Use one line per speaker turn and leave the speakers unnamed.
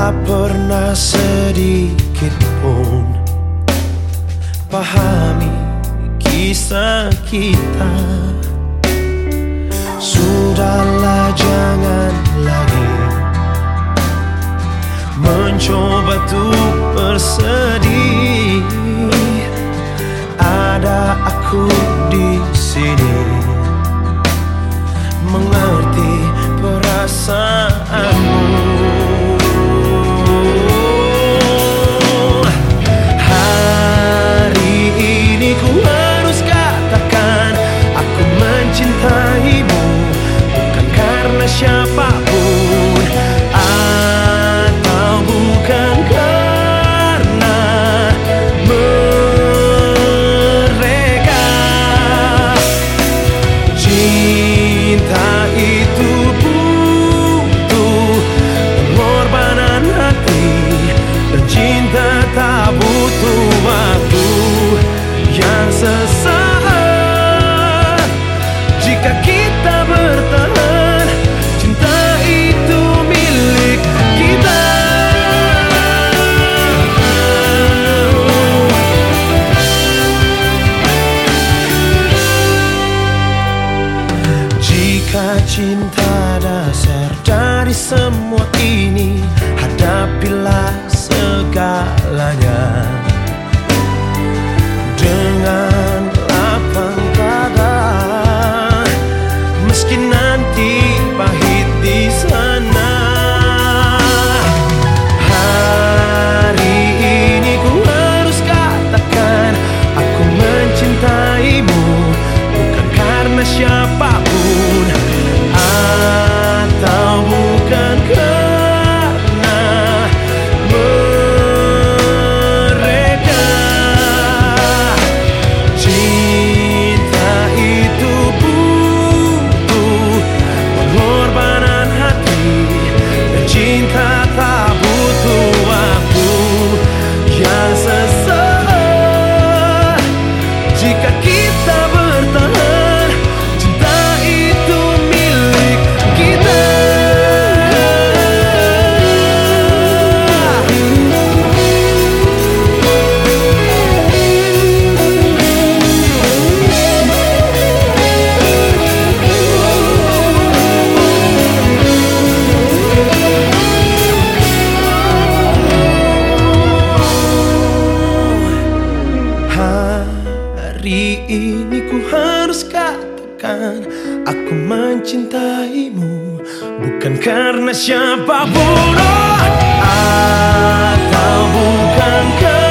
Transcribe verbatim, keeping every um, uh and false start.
Tak pernah sedikit pun pahami kisah kita. Sudahlah, jangan lagi mencoba untuk bersedih. Ada aku di sini mengerti perasaanmu. Hari ini ku harus katakan aku mencintaimu, bukan karena siapapun atau bukan karena mereka. Cinta itu butuh pengorbanan hati, dan cinta tak butuh waktu yang sesaat. Jika kita bertahan, cinta itu milik kita. Jika cinta dasar dari semua ini, hadapilah segalanya dengan lapang dada. Meski nanti pahit di sana, hari ini ku harus katakan aku mencintaimu, bukan karena siapapun atau bukan karena mereka. Cinta itu butuh pengorbanan hati, dan cinta tak butuh waktu yang sesaat. Jika kita bertahan, cinta itu milik kita. Hari ini ku harus katakan aku mencintaimu, bukan karena siapapun, oh, atau bukan karena